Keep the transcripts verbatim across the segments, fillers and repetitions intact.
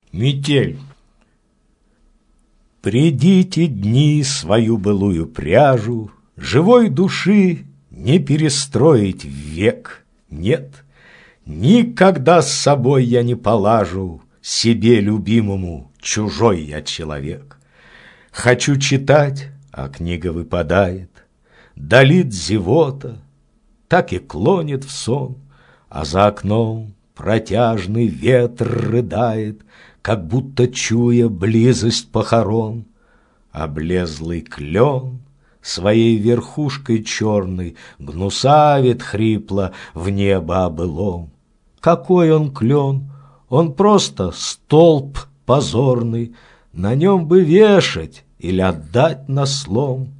Метель. Придите дни свою былую пряжу, живой души не перестроить век. Нет, никогда с собой я не полажу, себе любимому чужой я человек. Хочу читать, а книга выпадает, долит зевота, так и клонит в сон, а за окном протяжный ветер рыдает, как будто чуя близость похорон. Облезлый клен своей верхушкой черной гнусавит хрипло в небо обылом. Какой он клен? Он просто столб позорный, на нем бы вешать или отдать на слом.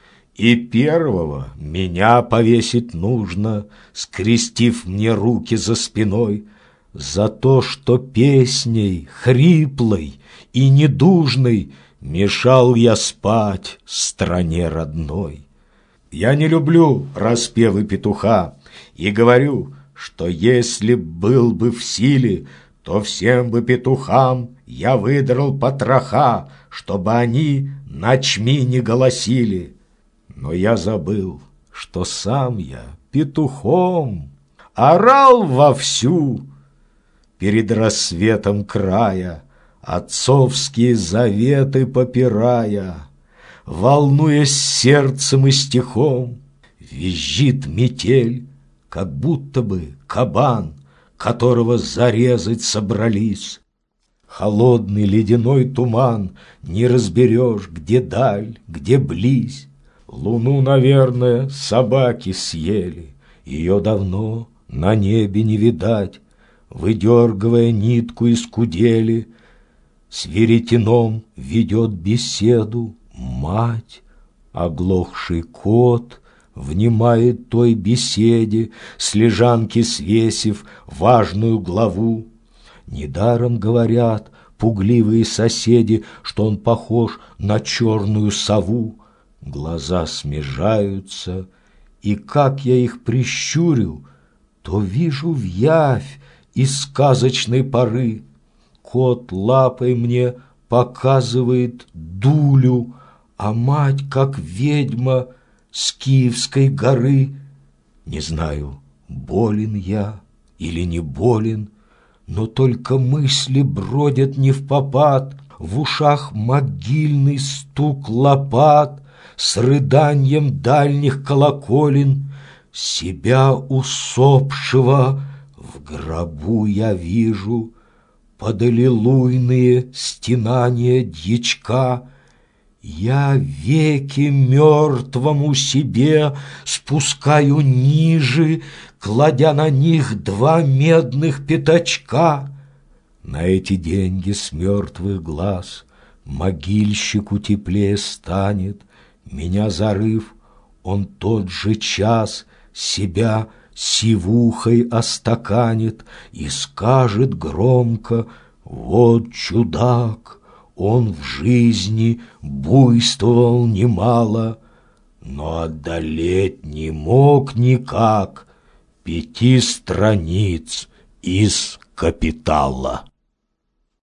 И первого меня повесить нужно, скрестив мне руки за спиной, за то, что песней хриплой и недужной мешал я спать стране родной. Я не люблю распевы петуха и говорю, что если был бы в силе, то всем бы петухам я выдрал потроха, чтобы они ночми не голосили. Но я забыл, что сам я петухом орал вовсю перед рассветом края, отцовские заветы попирая, волнуясь сердцем и стихом. Визжит метель, как будто бы кабан, которого зарезать собрались. Холодный ледяной туман, не разберешь, где даль, где близь. Луну, наверное, собаки съели, ее давно на небе не видать. Выдергивая нитку из кудели, с веретеном ведет беседу мать. Оглохший кот внимает той беседе, с лежанки свесив важную главу. Недаром говорят пугливые соседи, что он похож на черную сову. Глаза смежаются, и как я их прищурю, то вижу вявь из сказочной поры. Кот лапой мне показывает дулю, а мать, как ведьма с Киевской горы. Не знаю, болен я или не болен, но только мысли бродят невпопад, в ушах могильный стук лопат с рыданьем дальних колоколен. Себя усопшего в гробу я вижу, под аллилуйные стенания дьячка. Я веки мертвому себе спускаю ниже, кладя на них два медных пятачка. На эти деньги с мертвых глаз могильщику теплее станет. Меня зарыв, он тот же час себя сивухой остаканит и скажет громко: вот чудак, он в жизни буйствовал немало, но одолеть не мог никак пяти страниц из «Капитала».